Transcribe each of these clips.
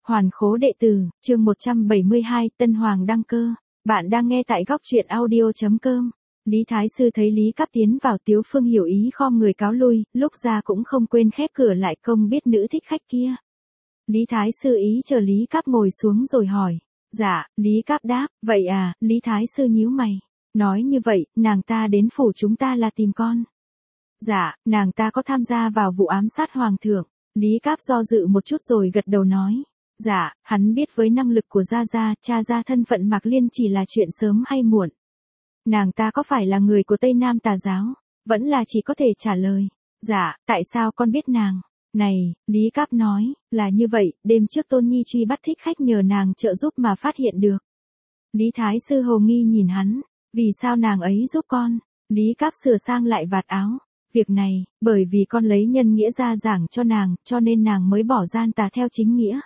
Hoàn khố đệ tử, chương 172, Tân Hoàng đăng cơ. Bạn đang nghe tại góc truyện audio.com. Lý Thái Sư thấy Lý Cáp tiến vào, Tiếu Phương hiểu ý khom người cáo lui, lúc ra cũng không quên khép cửa lại, công biết nữ thích khách kia. Lý Thái Sư ý chờ Lý Cáp ngồi xuống rồi hỏi. Dạ, Lý Cáp đáp, vậy à, Lý Thái Sư nhíu mày. Nói như vậy, nàng ta đến phủ chúng ta là tìm con. Dạ, nàng ta có tham gia vào vụ ám sát hoàng thượng. Lý Cáp do dự một chút rồi gật đầu nói. Dạ, hắn biết với năng lực của Gia Gia, tra ra thân phận Mạc Liên chỉ là chuyện sớm hay muộn. Nàng ta có phải là người của Tây Nam tà giáo? Vẫn là chỉ có thể trả lời. Dạ, tại sao con biết nàng? Này, Lý Cáp nói, là như vậy, đêm trước Tôn Nhi truy bắt thích khách nhờ nàng trợ giúp mà phát hiện được. Lý Thái Sư hồ nghi nhìn hắn, vì sao nàng ấy giúp con? Lý Cáp sửa sang lại vạt áo. Việc này, bởi vì con lấy nhân nghĩa ra giảng cho nàng, cho nên nàng mới bỏ gian tà theo chính nghĩa.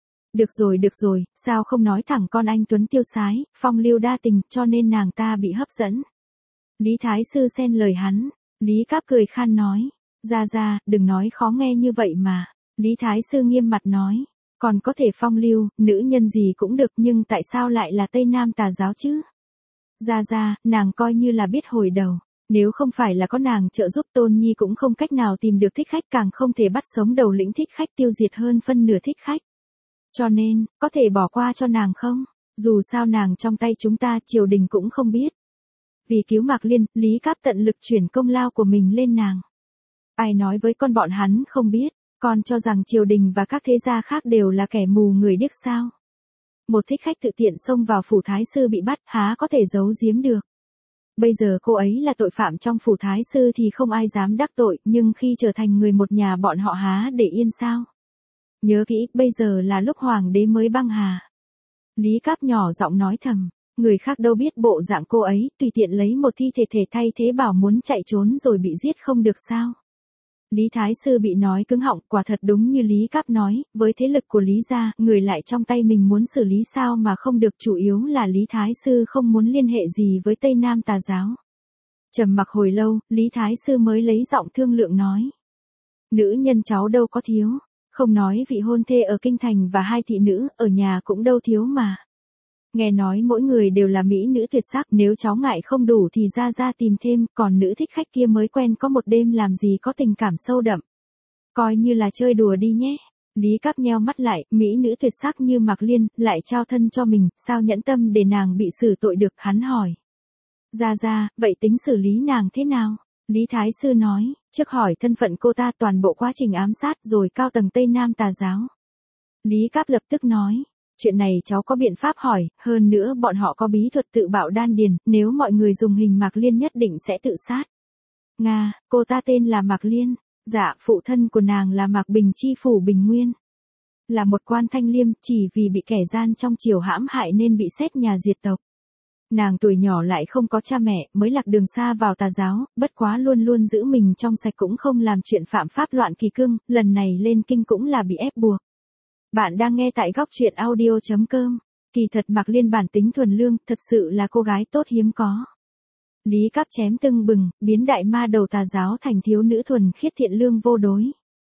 Được rồi, sao không nói thẳng con anh Tuấn tiêu sái, phong lưu đa tình, cho nên nàng ta bị hấp dẫn. Lý Thái Sư xen lời hắn, Lý Cáp cười khan nói, Gia, đừng nói khó nghe như vậy mà. Lý Thái Sư nghiêm mặt nói, còn có thể phong lưu, nữ nhân gì cũng được nhưng tại sao lại là Tây Nam tà giáo chứ? Gia, nàng coi như là biết hồi đầu. Nếu không phải là có nàng trợ giúp Tôn Nhi cũng không cách nào tìm được thích khách, càng không thể bắt sống đầu lĩnh thích khách, tiêu diệt hơn phân nửa thích khách. Cho nên, có thể bỏ qua cho nàng không? Dù sao nàng trong tay chúng ta, triều đình cũng không biết. Vì cứu Mạc Liên, Lý Cáp tận lực chuyển công lao của mình lên nàng. Ai nói với con bọn hắn không biết, con cho rằng triều đình và các thế gia khác đều là kẻ mù người điếc sao? Một thích khách tự tiện xông vào phủ Thái Sư bị bắt, há có thể giấu giếm được. Bây giờ cô ấy là tội phạm trong phủ Thái Sư thì không ai dám đắc tội, nhưng khi trở thành người một nhà bọn họ há để yên sao? Nhớ kỹ, bây giờ là lúc hoàng đế mới băng hà. Lý Cáp nhỏ giọng nói thầm, người khác đâu biết bộ dạng cô ấy, tùy tiện lấy một thi thể thay thế bảo muốn chạy trốn rồi bị giết không được sao? Lý Thái Sư bị nói cứng họng, quả thật đúng như Lý Cáp nói, với thế lực của Lý gia, người lại trong tay mình muốn xử lý sao mà không được, chủ yếu là Lý Thái Sư không muốn liên hệ gì với Tây Nam tà giáo. Trầm mặc hồi lâu, Lý Thái Sư mới lấy giọng thương lượng nói. Nữ nhân cháu đâu có thiếu, không nói vị hôn thê ở kinh thành và hai thị nữ, ở nhà cũng đâu thiếu mà. Nghe nói mỗi người đều là mỹ nữ tuyệt sắc, nếu cháu ngại không đủ thì ra tìm thêm, còn nữ thích khách kia mới quen có một đêm làm gì có tình cảm sâu đậm. Coi như là chơi đùa đi nhé. Lý Cáp nheo mắt lại, mỹ nữ tuyệt sắc như Mạc Liên, lại trao thân cho mình, sao nhẫn tâm để nàng bị xử tội được, hắn hỏi. Ra, vậy tính xử lý nàng thế nào? Lý Thái Sư nói, trước hỏi thân phận cô ta, toàn bộ quá trình ám sát, rồi cao tầng Tây Nam tà giáo. Lý Cáp lập tức nói. Chuyện này cháu có biện pháp hỏi, hơn nữa bọn họ có bí thuật tự bạo đan điền, nếu mọi người dùng hình Mạc Liên nhất định sẽ tự sát. Nga, cô ta tên là Mạc Liên. Dạ, phụ thân của nàng là Mạc Bình chi phủ Bình Nguyên. Là một quan thanh liêm, chỉ vì bị kẻ gian trong triều hãm hại nên bị xét nhà diệt tộc. Nàng tuổi nhỏ lại không có cha mẹ, mới lạc đường xa vào tà giáo, bất quá luôn luôn giữ mình trong sạch cũng không làm chuyện phạm pháp loạn kỳ cương, lần này lên kinh cũng là bị ép buộc. Bạn đang nghe tại góc truyện audio.com. Kỳ thật Mạc Liên bản tính thuần lương, thật sự là cô gái tốt hiếm có. Lý Cáp chém tưng bừng, biến đại ma đầu tà giáo thành thiếu nữ thuần khiết thiện lương vô đối.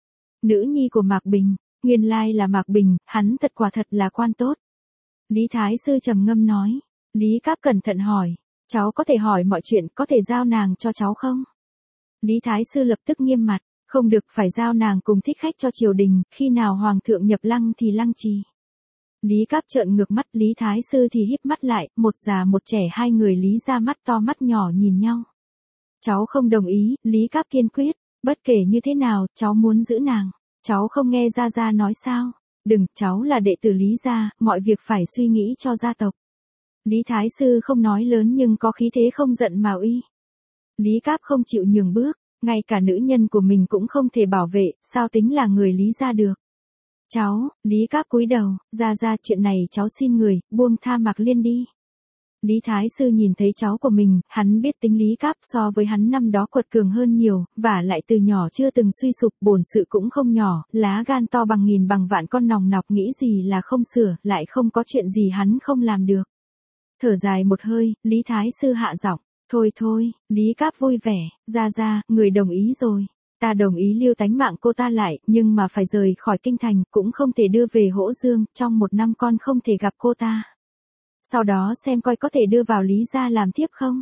Nữ nhi của Mạc Bình, nguyên lai là Mạc Bình, hắn quả thật là quan tốt. Lý Thái Sư trầm ngâm nói. Lý Cáp cẩn thận hỏi, cháu có thể hỏi mọi chuyện, có thể giao nàng cho cháu không? Lý Thái Sư lập tức nghiêm mặt. Không được, phải giao nàng cùng thích khách cho triều đình, khi nào hoàng thượng nhập lăng thì lăng trì. Lý Cáp trợn ngược mắt, Lý Thái Sư thì híp mắt lại, một già một trẻ, hai người Lý ra mắt to mắt nhỏ nhìn nhau. Cháu không đồng ý, Lý Cáp kiên quyết, bất kể như thế nào, cháu muốn giữ nàng. Cháu không nghe Gia nói sao? Đừng, cháu là đệ tử Lý gia, mọi việc phải suy nghĩ cho gia tộc. Lý Thái Sư không nói lớn nhưng có khí thế không giận mà uy. Lý Cáp không chịu nhường bước. Ngay cả nữ nhân của mình cũng không thể bảo vệ, sao tính là người Lý gia được. Cháu, Lý Cáp cúi đầu, ra chuyện này cháu xin người, buông tha Mạc Liên đi. Lý Thái Sư nhìn thấy cháu của mình, hắn biết tính Lý Cáp so với hắn năm đó quật cường hơn nhiều, và lại từ nhỏ chưa từng suy sụp, bổn sự cũng không nhỏ, lá gan to bằng nghìn bằng vạn con nòng nọc, nghĩ gì là không sửa, lại không có chuyện gì hắn không làm được. Thở dài một hơi, Lý Thái Sư hạ giọng. Thôi, Lý Cáp vui vẻ, ra, người đồng ý rồi. Ta đồng ý lưu tánh mạng cô ta lại, nhưng mà phải rời khỏi kinh thành, cũng không thể đưa về Hỗ Dương, trong 1 năm con không thể gặp cô ta. Sau đó xem coi có thể đưa vào Lý gia làm tiếp không?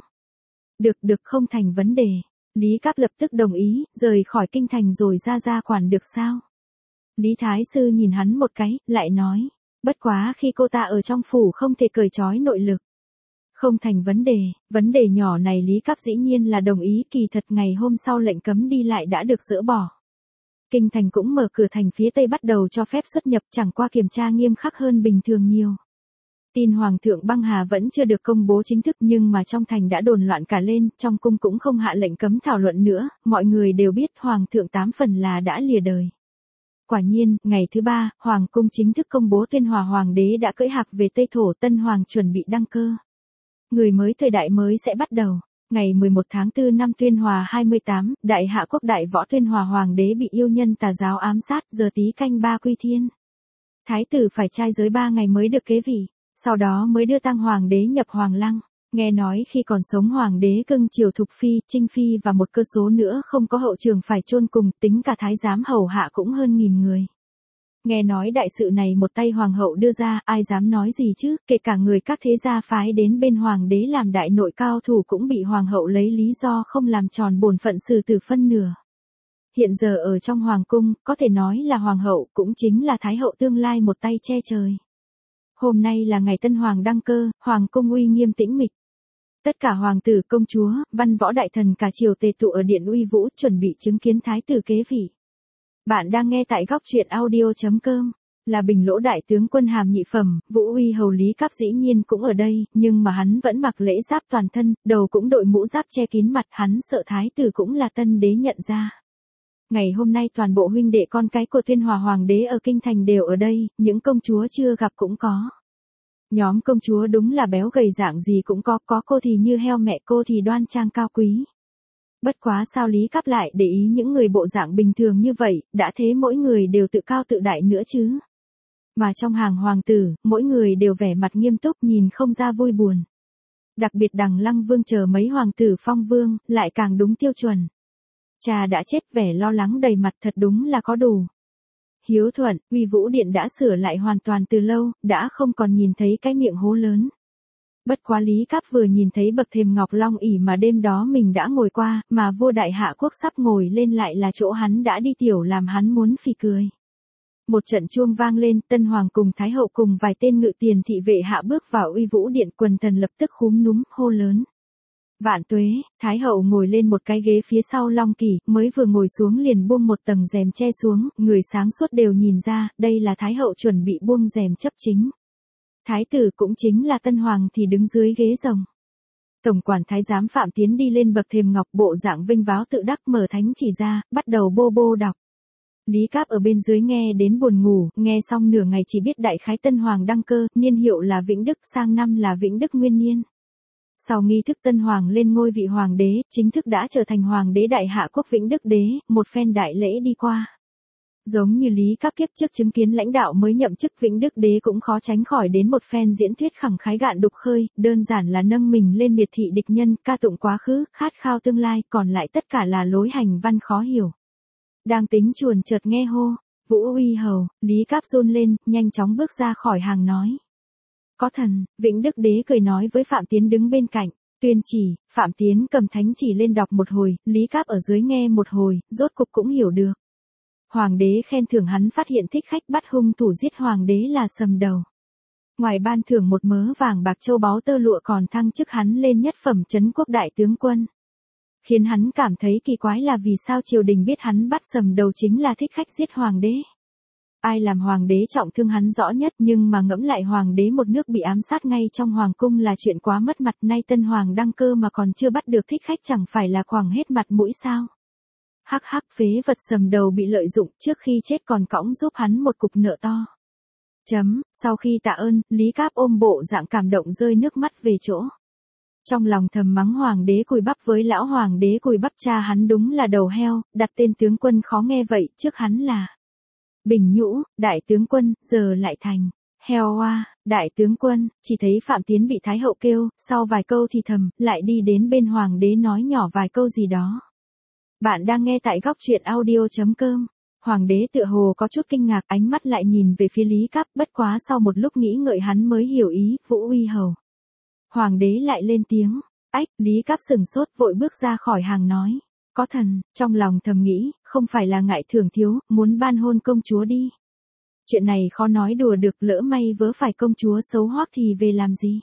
Được không thành vấn đề. Lý Cáp lập tức đồng ý, rời khỏi kinh thành rồi ra quản được sao? Lý Thái Sư nhìn hắn một cái, lại nói, bất quá khi cô ta ở trong phủ không thể cởi trói nội lực. Không thành vấn đề nhỏ này Lý Cáp dĩ nhiên là đồng ý, kỳ thật ngày hôm sau lệnh cấm đi lại đã được dỡ bỏ. Kinh thành cũng mở cửa thành phía Tây bắt đầu cho phép xuất nhập, chẳng qua kiểm tra nghiêm khắc hơn bình thường nhiều. Tin Hoàng thượng băng hà vẫn chưa được công bố chính thức, nhưng mà trong thành đã đồn loạn cả lên, trong cung cũng không hạ lệnh cấm thảo luận nữa, mọi người đều biết Hoàng thượng 8 phần là đã lìa đời. Quả nhiên, ngày thứ 3, Hoàng cung chính thức công bố Tuyên Hòa Hoàng đế đã cưỡi hạc về Tây Thổ, Tân Hoàng chuẩn bị đăng cơ. Người mới thời đại mới sẽ bắt đầu. Ngày 11 tháng 4 năm Tuyên Hòa 28, Đại Hạ Quốc Đại Võ Tuyên Hòa Hoàng đế bị yêu nhân tà giáo ám sát, giờ tí canh 3 quy thiên. Thái tử phải trai giới 3 ngày mới được kế vị, sau đó mới đưa tang Hoàng đế nhập Hoàng lăng. Nghe nói khi còn sống Hoàng đế cưng chiều Thục Phi, Trinh Phi và một cơ số nữa không có hậu trường phải chôn cùng, tính cả thái giám hầu hạ cũng hơn 1000 người. Nghe nói đại sự này một tay Hoàng hậu đưa ra, ai dám nói gì chứ, kể cả người các thế gia phái đến bên Hoàng đế làm đại nội cao thủ cũng bị Hoàng hậu lấy lý do không làm tròn bổn phận xử tử phân nửa. Hiện giờ ở trong Hoàng cung, có thể nói là Hoàng hậu cũng chính là Thái hậu tương lai một tay che trời. Hôm nay là ngày Tân Hoàng đăng cơ, Hoàng cung uy nghiêm tĩnh mịch. Tất cả hoàng tử, công chúa, văn võ đại thần cả triều tề tụ ở điện uy vũ chuẩn bị chứng kiến thái tử kế vị. Bạn đang nghe tại góc truyện audio.com, là Bình Lỗ đại tướng quân hàm nhị phẩm, Vũ Uy hầu Lý Cáp dĩ nhiên cũng ở đây, nhưng mà hắn vẫn mặc lễ giáp toàn thân, đầu cũng đội mũ giáp che kín mặt, hắn sợ thái tử cũng là tân đế nhận ra. Ngày hôm nay toàn bộ huynh đệ con cái của Tuyên Hòa Hoàng đế ở kinh thành đều ở đây, những công chúa chưa gặp cũng có. Nhóm công chúa đúng là béo gầy dạng gì cũng có cô thì như heo, mẹ cô thì đoan trang cao quý. Bất quá sao Lý Cáp lại để ý những người bộ dạng bình thường như vậy, đã thế mỗi người đều tự cao tự đại nữa chứ. Mà trong hàng hoàng tử, mỗi người đều vẻ mặt nghiêm túc nhìn không ra vui buồn. Đặc biệt Đằng Lăng Vương chờ mấy hoàng tử phong vương, lại càng đúng tiêu chuẩn. Cha đã chết vẻ lo lắng đầy mặt thật đúng là có đủ. Hiếu thuận, Uy Vũ Điện đã sửa lại hoàn toàn từ lâu, đã không còn nhìn thấy cái miệng hố lớn. Bất quá Lý Cáp vừa nhìn thấy bậc thềm ngọc long ỷ mà đêm đó mình đã ngồi qua, mà vua Đại Hạ Quốc sắp ngồi lên lại là chỗ hắn đã đi tiểu làm hắn muốn phì cười. Một trận chuông vang lên, Tân Hoàng cùng Thái hậu cùng vài tên ngự tiền thị vệ hạ bước vào Uy Vũ Điện, quần thần lập tức khúm núm, hô lớn. Vạn tuế, Thái hậu ngồi lên một cái ghế phía sau long kỷ, mới vừa ngồi xuống liền buông một tầng rèm che xuống, người sáng suốt đều nhìn ra, đây là Thái hậu chuẩn bị buông rèm chấp chính. Thái tử cũng chính là Tân Hoàng thì đứng dưới ghế rồng. Tổng quản thái giám Phạm Tiến đi lên bậc thềm ngọc, bộ dạng vinh váo tự đắc, mở thánh chỉ ra, bắt đầu bô đọc. Lý Cáp ở bên dưới nghe đến buồn ngủ, nghe xong nửa ngày chỉ biết đại khái Tân Hoàng đăng cơ, niên hiệu là Vĩnh Đức, sang năm là Vĩnh Đức Nguyên Niên. Sau nghi thức Tân Hoàng lên ngôi vị Hoàng đế, chính thức đã trở thành Hoàng đế Đại Hạ Quốc Vĩnh Đức đế, một phen đại lễ đi qua. Giống như Lý Cáp kiếp trước chứng kiến lãnh đạo mới nhậm chức Vĩnh Đức đế cũng khó tránh khỏi đến một phen diễn thuyết khẳng khái gạn đục khơi, đơn giản là nâng mình lên miệt thị địch nhân, ca tụng quá khứ, khát khao tương lai, còn lại tất cả là lối hành văn khó hiểu. Đang tính chuồn chợt nghe hô, Vũ Uy hầu, Lý Cáp run lên, nhanh chóng bước ra khỏi hàng nói. Có thần, Vĩnh Đức đế cười nói với Phạm Tiến đứng bên cạnh, tuyên chỉ, Phạm Tiến cầm thánh chỉ lên đọc một hồi, Lý Cáp ở dưới nghe một hồi, rốt cục cũng hiểu được. Hoàng đế khen thưởng hắn phát hiện thích khách bắt hung thủ giết hoàng đế là sầm đầu. Ngoài ban thưởng một mớ vàng bạc châu báu tơ lụa còn thăng chức hắn lên nhất phẩm trấn quốc đại tướng quân. Khiến hắn cảm thấy kỳ quái là vì sao triều đình biết hắn bắt sầm đầu chính là thích khách giết hoàng đế. Ai làm hoàng đế trọng thương hắn rõ nhất, nhưng mà ngẫm lại hoàng đế một nước bị ám sát ngay trong hoàng cung là chuyện quá mất mặt, nay Tân Hoàng đăng cơ mà còn chưa bắt được thích khách chẳng phải là quàng hết mặt mũi sao. Hắc hắc, phế vật sầm đầu bị lợi dụng, trước khi chết còn cõng giúp hắn một cục nợ to. Sau khi tạ ơn, Lý Cáp ôm bộ dạng cảm động rơi nước mắt về chỗ. Trong lòng thầm mắng hoàng đế cùi bắp với lão hoàng đế cùi bắp, cha hắn đúng là đầu heo, đặt tên tướng quân khó nghe vậy, trước hắn là Bình Nhũ, đại tướng quân, giờ lại thành heo oa, đại tướng quân. Chỉ thấy Phạm Tiến bị Thái hậu kêu, sau vài câu thì thầm, lại đi đến bên hoàng đế nói nhỏ vài câu gì đó. Bạn đang nghe tại góc truyện audio.com. Hoàng đế tựa hồ có chút kinh ngạc, ánh mắt lại nhìn về phía Lý Cáp, bất quá sau một lúc nghĩ ngợi hắn mới hiểu ý, Vũ Uy Hầu. Hoàng đế lại lên tiếng, ách, Lý Cáp sửng sốt vội bước ra khỏi hàng nói, có thần, trong lòng thầm nghĩ, không phải là ngại thưởng thiếu, muốn ban hôn công chúa đi. Chuyện này khó nói đùa được, lỡ may vớ phải công chúa xấu hoắc thì về làm gì.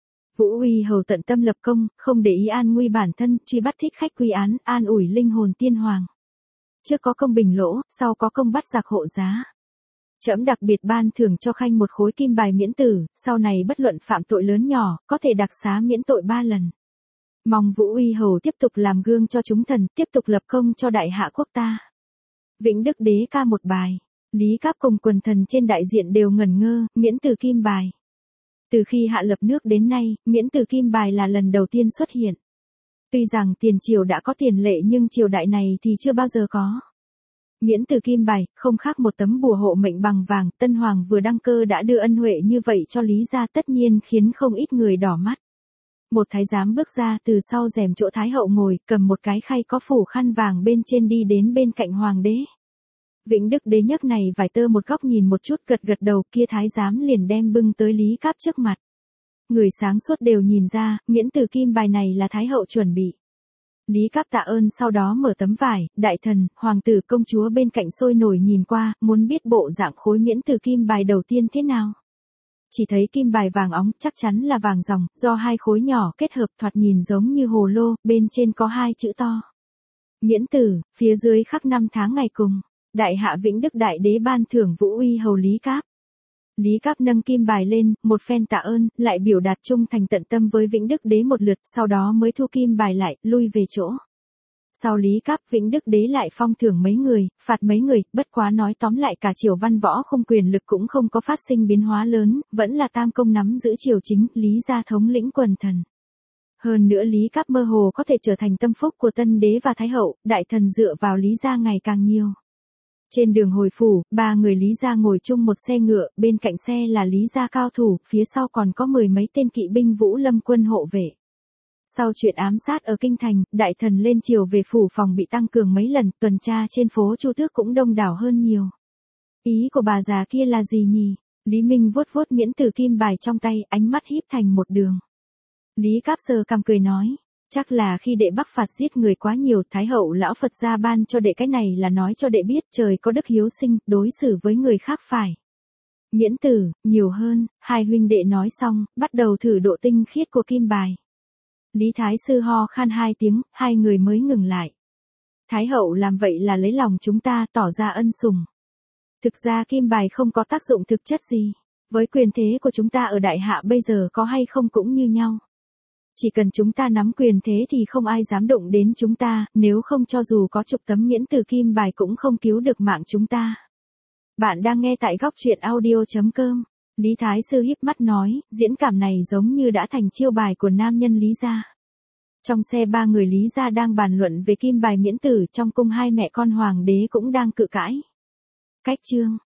Vũ Uy Hầu tận tâm lập công, không để ý an nguy bản thân, truy bắt thích khách quy án, an ủi linh hồn tiên hoàng. Trước có công bình lỗ, sau có công bắt giặc hộ giá. Trẫm đặc biệt ban thưởng cho khanh một khối kim bài miễn tử, sau này bất luận phạm tội lớn nhỏ, có thể đặc xá miễn tội 3 lần. Mong Vũ Uy Hầu tiếp tục làm gương cho chúng thần, tiếp tục lập công cho đại hạ quốc ta. Vĩnh Đức đế ca một bài. Lý Cáp cùng quần thần trên đại diện đều ngẩn ngơ, miễn tử kim bài. Từ khi hạ lập nước đến nay, miễn tử kim bài là lần đầu tiên xuất hiện. Tuy rằng tiền triều đã có tiền lệ nhưng triều đại này thì chưa bao giờ có. Miễn tử kim bài, không khác một tấm bùa hộ mệnh bằng vàng, Tân Hoàng vừa đăng cơ đã đưa ân huệ như vậy cho Lý gia, tất nhiên khiến không ít người đỏ mắt. Một thái giám bước ra từ sau rèm chỗ Thái hậu ngồi, cầm một cái khay có phủ khăn vàng bên trên đi đến bên cạnh hoàng đế. Vĩnh Đức đế nhấc này vài tơ một góc nhìn một chút, gật gật đầu, kia thái giám liền đem bưng tới Lý Cáp trước mặt. Người sáng suốt đều nhìn ra, miễn tử kim bài này là Thái hậu chuẩn bị. Lý Cáp tạ ơn sau đó mở tấm vải, đại thần, hoàng tử công chúa bên cạnh sôi nổi nhìn qua, muốn biết bộ dạng khối miễn tử kim bài đầu tiên thế nào. Chỉ thấy kim bài vàng óng, chắc chắn là vàng ròng, do 2 khối nhỏ kết hợp thoạt nhìn giống như hồ lô, bên trên có 2 chữ to. Miễn tử, phía dưới khắc 5 tháng ngày cùng. Đại hạ Vĩnh Đức đại đế ban thưởng Vũ Uy Hầu Lý Cáp. Lý Cáp nâng kim bài lên, một phen tạ ơn, lại biểu đạt trung thành tận tâm với Vĩnh Đức đế một lượt, sau đó mới thu kim bài lại, lui về chỗ. Sau Lý Cáp, Vĩnh Đức đế lại phong thưởng mấy người, phạt mấy người, bất quá nói tóm lại cả triều văn võ không quyền lực cũng không có phát sinh biến hóa lớn, vẫn là tam công nắm giữ triều chính, Lý gia thống lĩnh quần thần. Hơn nữa Lý Cáp mơ hồ có thể trở thành tâm phúc của tân đế và thái hậu, đại thần dựa vào Lý gia ngày càng nhiều. Trên đường hồi phủ, 3 người Lý gia ngồi chung một xe ngựa, bên cạnh xe là Lý gia cao thủ, phía sau còn có 10 mấy tên kỵ binh Vũ Lâm quân hộ vệ. Sau chuyện ám sát ở kinh thành, đại thần lên triều về phủ phòng bị tăng cường mấy lần, tuần tra trên phố Chu Tước cũng đông đảo hơn nhiều. Ý của bà già kia là gì nhỉ? Lý Minh vuốt vuốt miễn tử kim bài trong tay, ánh mắt híp thành một đường. Lý Cáp sờ cằm cười nói. Chắc là khi đệ Bắc phạt giết người quá nhiều, Thái hậu lão Phật gia ban cho đệ cái này là nói cho đệ biết trời có đức hiếu sinh, đối xử với người khác phải. Miễn tử, nhiều hơn, 2 huynh đệ nói xong, bắt đầu thử độ tinh khiết của kim bài. Lý Thái sư ho khan 2 tiếng, 2 người mới ngừng lại. Thái hậu làm vậy là lấy lòng chúng ta, tỏ ra ân sủng. Thực ra kim bài không có tác dụng thực chất gì. Với quyền thế của chúng ta ở đại hạ bây giờ có hay không cũng như nhau. Chỉ cần chúng ta nắm quyền thế thì không ai dám động đến chúng ta, nếu không cho dù có chục tấm miễn tử kim bài cũng không cứu được mạng chúng ta. Bạn đang nghe tại góc truyện audio.com. Lý Thái sư híp mắt nói, diễn cảm này giống như đã thành chiêu bài của nam nhân Lý gia. Trong xe 3 người Lý gia đang bàn luận về kim bài miễn tử, trong cung 2 mẹ con hoàng đế cũng đang cự cãi. Cách chương,